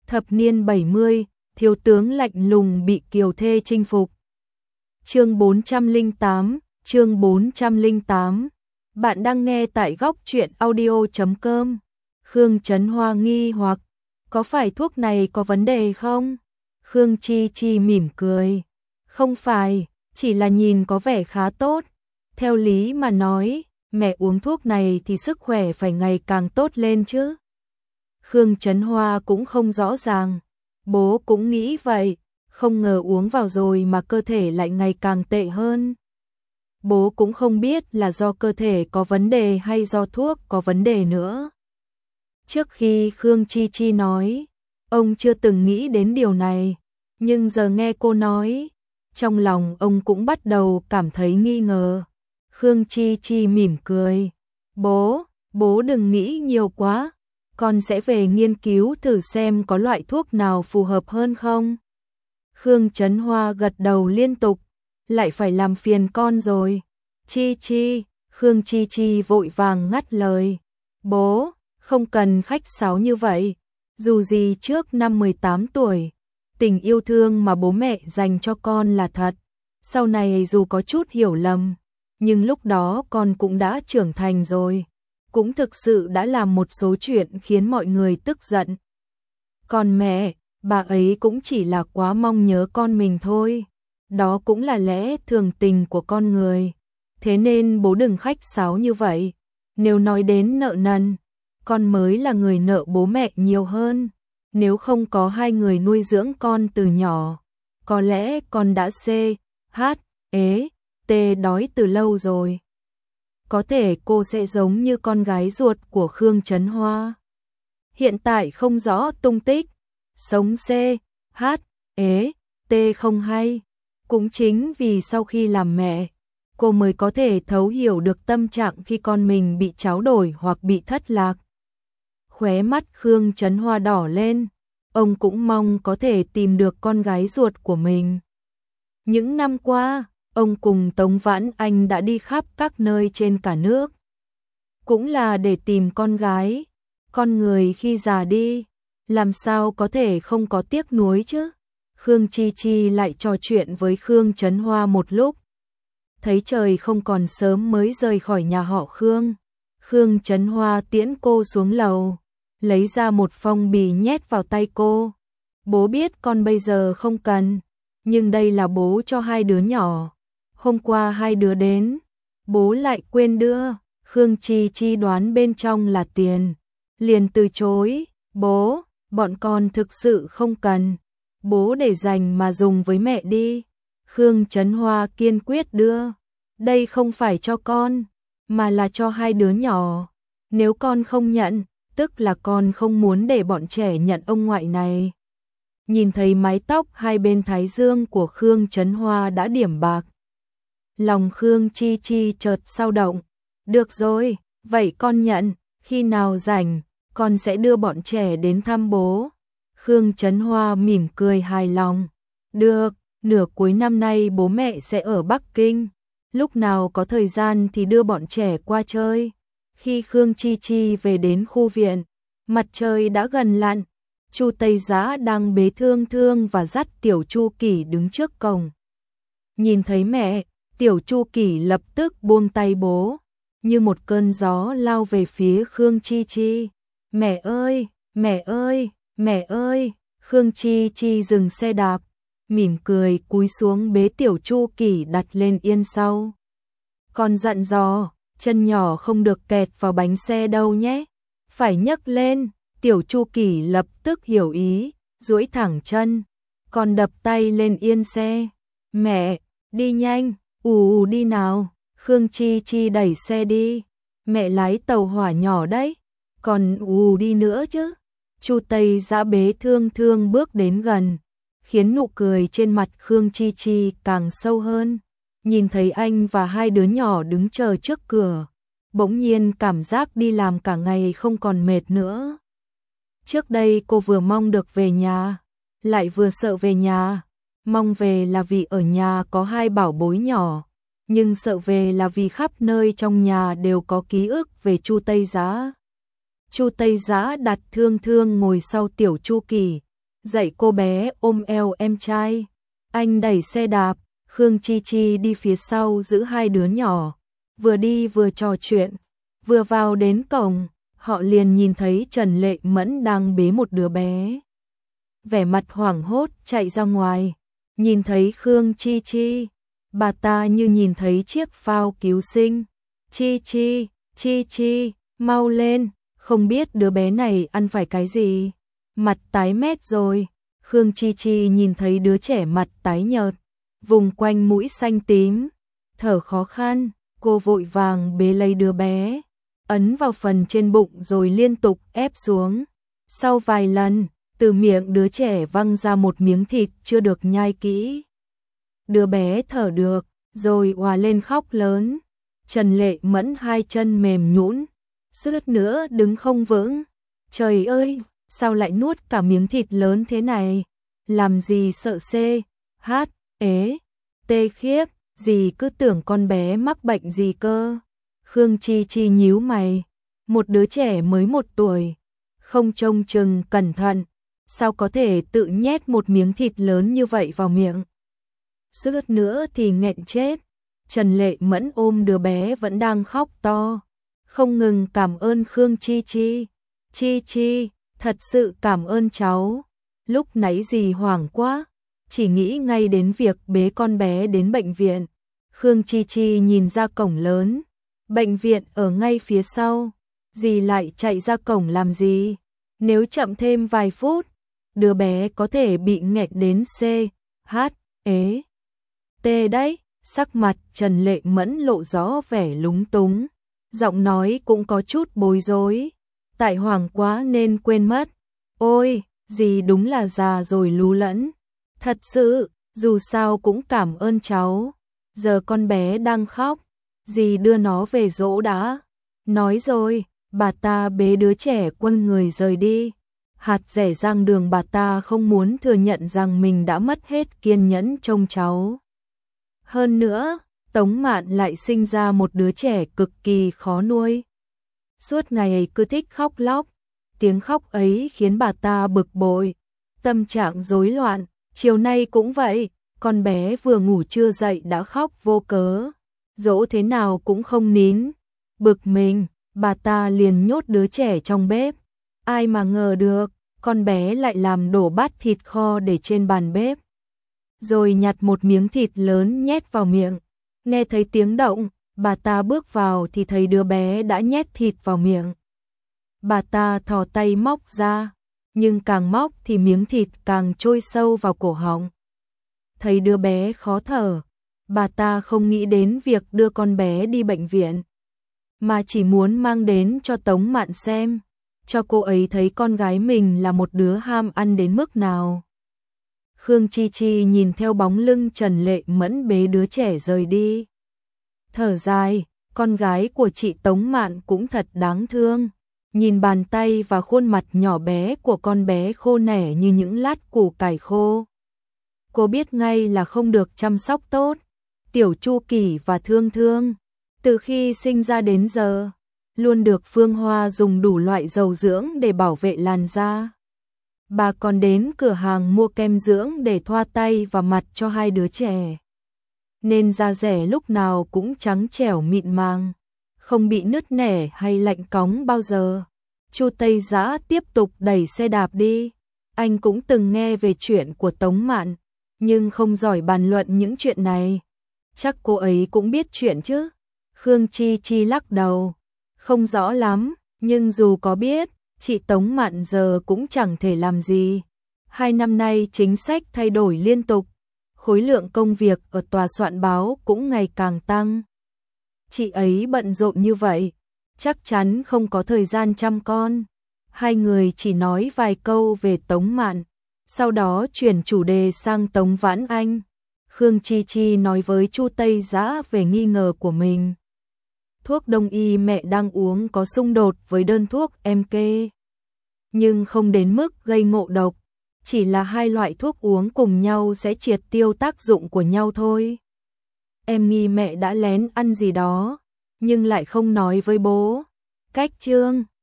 Thập niên 70, thiếu tướng lạnh lùng bị kiều thê chinh phục. Chương 408, chương 408. Bạn đang nghe tại góc truyện audio.com. Khương Chấn Hoa nghi hoặc, có phải thuốc này có vấn đề không? Khương Chi Chi mỉm cười. Không phải, chỉ là nhìn có vẻ khá tốt. Theo lý mà nói, mẹ uống thuốc này thì sức khỏe phải ngày càng tốt lên chứ. Khương Chấn Hoa cũng không rõ ràng. Bố cũng nghĩ vậy, không ngờ uống vào rồi mà cơ thể lại ngày càng tệ hơn. Bố cũng không biết là do cơ thể có vấn đề hay do thuốc có vấn đề nữa. Trước khi Khương Chi Chi nói, ông chưa từng nghĩ đến điều này, nhưng giờ nghe cô nói, trong lòng ông cũng bắt đầu cảm thấy nghi ngờ. Khương Chi Chi mỉm cười. Bố đừng nghĩ nhiều quá, con sẽ về nghiên cứu thử xem có loại thuốc nào phù hợp hơn không. Khương Chấn Hoa gật đầu liên tục, lại phải làm phiền con rồi. Chi Chi, Khương Chi Chi vội vàng ngắt lời. Bố, không cần khách sáo như vậy, dù gì trước năm 18 tuổi, tình yêu thương mà bố mẹ dành cho con là thật. Sau này dù có chút hiểu lầm, nhưng lúc đó con cũng đã trưởng thành rồi, cũng thực sự đã làm một số chuyện khiến mọi người tức giận. Còn mẹ, bà ấy cũng chỉ là quá mong nhớ con mình thôi, đó cũng là lẽ thường tình của con người. Thế nên bố đừng khách sáo như vậy, nếu nói đến nợ nần, con mới là người nợ bố mẹ nhiều hơn. Nếu không có hai người nuôi dưỡng con từ nhỏ, có lẽ con đã đói từ lâu rồi. Có thể cô sẽ giống như con gái ruột của Khương Chấn Hoa, hiện tại không rõ tung tích, sống không hay. Cũng chính vì sau khi làm mẹ, cô mới có thể thấu hiểu được tâm trạng khi con mình bị tráo đổi hoặc bị thất lạc. Khóe mắt Khương Chấn Hoa đỏ lên, ông cũng mong có thể tìm được con gái ruột của mình. Những năm qua, ông cùng Tống Vãn Anh đã đi khắp các nơi trên cả nước, cũng là để tìm con gái. Con người khi già đi, làm sao có thể không có tiếc nuối chứ. Khương Chi Chi lại trò chuyện với Khương Chấn Hoa một lúc. Thấy trời không còn sớm mới rời khỏi nhà họ Khương. Khương Chấn Hoa tiễn cô xuống lầu, lấy ra một phong bì nhét vào tay cô. Bố biết con bây giờ không cần, nhưng đây là bố cho hai đứa nhỏ. Hôm qua hai đứa đến, bố lại quên đưa. Khương Chi Chi đoán bên trong là tiền, liền từ chối. Bố, bọn con thực sự không cần, bố để dành mà dùng với mẹ đi. Khương Chấn Hoa kiên quyết đưa. Đây không phải cho con, mà là cho hai đứa nhỏ. Nếu con không nhận, tức là con không muốn để bọn trẻ nhận ông ngoại này. Nhìn thấy mái tóc hai bên thái dương của Khương Chấn Hoa đã điểm bạc, lòng Khương Chi Chi chợt xao động. Được rồi, vậy con nhận, khi nào rảnh, con sẽ đưa bọn trẻ đến thăm bố. Khương Chấn Hoa mỉm cười hài lòng. Được, nửa cuối năm nay bố mẹ sẽ ở Bắc Kinh, lúc nào có thời gian thì đưa bọn trẻ qua chơi. Khi Khương Chi Chi về đến khu viện, mặt trời đã gần lặn. Chu Tây Giã đang bế Thương Thương và dắt Tiểu Chu Kỷ đứng trước cổng. Nhìn thấy mẹ, Tiểu Chu Kỷ lập tức buông tay bố, như một cơn gió lao về phía Khương Chi Chi. Mẹ ơi, mẹ ơi, mẹ ơi! Khương Chi Chi dừng xe đạp, mỉm cười cúi xuống bế Tiểu Chu Kỷ đặt lên yên sau. Con dặn dò, chân nhỏ không được kẹt vào bánh xe đâu nhé, phải nhấc lên. Tiểu Chu Kỷ lập tức hiểu ý, duỗi thẳng chân, còn đập tay lên yên xe. Mẹ, đi nhanh, đi nào. Khương Chi Chi đẩy xe đi. Mẹ lái tàu hỏa nhỏ đấy, còn đi nữa chứ. Chu Tây Giã bế Thương Thương bước đến gần, khiến nụ cười trên mặt Khương Chi Chi càng sâu hơn. Nhìn thấy anh và hai đứa nhỏ đứng chờ trước cửa, bỗng nhiên cảm giác đi làm cả ngày không còn mệt nữa. Trước đây cô vừa mong được về nhà, lại vừa sợ về nhà. Mong về là vì ở nhà có hai bảo bối nhỏ, nhưng sợ về là vì khắp nơi trong nhà đều có ký ức về Chu Tây Giã. Chu Tây Giã đặt Thương Thương ngồi sau Tiểu Chu Kỷ, dạy cô bé ôm eo em trai. Anh đẩy xe đạp, Khương Chi Chi đi phía sau giữ hai đứa nhỏ, vừa đi vừa trò chuyện. Vừa vào đến cổng, họ liền nhìn thấy Trần Lệ Mẫn đang bế một đứa bé. Vẻ mặt hoảng hốt chạy ra ngoài, nhìn thấy Khương Chi Chi, bà ta như nhìn thấy chiếc phao cứu sinh. Chi Chi, Chi Chi, mau lên, không biết đứa bé này ăn phải cái gì. Mặt tái mét rồi, Khương Chi Chi nhìn thấy đứa trẻ mặt tái nhợt, vùng quanh mũi xanh tím, thở khó khăn, cô vội vàng bế lấy đứa bé, ấn vào phần trên bụng rồi liên tục ép xuống. Sau vài lần, từ miệng đứa trẻ văng ra một miếng thịt chưa được nhai kỹ. Đứa bé thở được, rồi òa lên khóc lớn. Trần Lệ Mẫn hai chân mềm nhũn, suýt nữa đứng không vững. Trời ơi, sao lại nuốt cả miếng thịt lớn thế này? Làm gì sợ tê khiếp, dì cứ tưởng con bé mắc bệnh gì cơ. Khương Chi Chi nhíu mày, một đứa trẻ mới 1 tuổi, không trông chừng cẩn thận, sao có thể tự nhét một miếng thịt lớn như vậy vào miệng? Suýt nữa thì nghẹn chết. Trần Lệ Mẫn ôm đứa bé vẫn đang khóc to, không ngừng cảm ơn Khương Chi Chi. Chi Chi, thật sự cảm ơn cháu. Lúc nãy dì hoảng quá, chỉ nghĩ ngay đến việc bế con bé đến bệnh viện. Khương Chi Chi nhìn ra cổng lớn, bệnh viện ở ngay phía sau, dì lại chạy ra cổng làm gì? Nếu chậm thêm vài phút, đứa bé có thể bị nghẹt đến tê đấy. Sắc mặt Trần Lệ Mẫn lộ rõ vẻ lúng túng, giọng nói cũng có chút bối rối. Tại hoảng quá nên quên mất. Ôi, dì đúng là già rồi lú lẫn. Thật sự, dù sao cũng cảm ơn cháu. Giờ con bé đang khóc, dì đưa nó về dỗ đã. Nói rồi, bà ta bế đứa trẻ quăng người rời đi. Hạt rẻ rang đường bà ta không muốn thừa nhận rằng mình đã mất hết kiên nhẫn trông cháu. Hơn nữa, Tống Mạn lại sinh ra một đứa trẻ cực kỳ khó nuôi. Suốt ngày ấy cứ thích khóc lóc, tiếng khóc ấy khiến bà ta bực bội, tâm trạng rối loạn. Chiều nay cũng vậy, con bé vừa ngủ chưa dậy đã khóc vô cớ, dỗ thế nào cũng không nín. Bực mình, bà ta liền nhốt đứa trẻ trong bếp. Ai mà ngờ được, con bé lại làm đổ bát thịt kho để trên bàn bếp, rồi nhặt một miếng thịt lớn nhét vào miệng. Nghe thấy tiếng động, bà ta bước vào thì thấy đứa bé đã nhét thịt vào miệng. Bà ta thò tay móc ra, nhưng càng móc thì miếng thịt càng trôi sâu vào cổ họng. Thấy đứa bé khó thở, bà ta không nghĩ đến việc đưa con bé đi bệnh viện, mà chỉ muốn mang đến cho Tống Mạn xem, cho cô ấy thấy con gái mình là một đứa ham ăn đến mức nào. Khương Chi Chi nhìn theo bóng lưng Trần Lệ Mẫn bế đứa trẻ rời đi, thở dài, con gái của chị Tống Mạn cũng thật đáng thương. Nhìn bàn tay và khuôn mặt nhỏ bé của con bé khô nẻ như những lát củ cải khô, cô biết ngay là không được chăm sóc tốt. Tiểu Chu Kỳ và Thương Thương, từ khi sinh ra đến giờ, luôn được Phương Hoa dùng đủ loại dầu dưỡng để bảo vệ làn da. Bà còn đến cửa hàng mua kem dưỡng để thoa tay và mặt cho hai đứa trẻ, nên da rẻ lúc nào cũng trắng trẻo mịn màng, không bị nứt nẻ hay lạnh cóng bao giờ. Chu Tây Dã tiếp tục đẩy xe đạp đi. Anh cũng từng nghe về chuyện của Tống Mạn, nhưng không giỏi bàn luận những chuyện này. Chắc cô ấy cũng biết chuyện chứ? Khương Chi Chi lắc đầu, không rõ lắm, nhưng dù có biết, chị Tống Mạn giờ cũng chẳng thể làm gì. 2 năm nay chính sách thay đổi liên tục, khối lượng công việc ở tòa soạn báo cũng ngày càng tăng. Chị ấy bận rộn như vậy, chắc chắn không có thời gian chăm con. Hai người chỉ nói vài câu về Tống Mạn, sau đó chuyển chủ đề sang Tống Vãn Anh. Khương Chi Chi nói với Chu Tây Dã về nghi ngờ của mình. Thuốc đông y mẹ đang uống có xung đột với đơn thuốc em kê, nhưng không đến mức gây ngộ độc, chỉ là hai loại thuốc uống cùng nhau sẽ triệt tiêu tác dụng của nhau thôi. Em nghi mẹ đã lén ăn gì đó, nhưng lại không nói với bố. Cách chương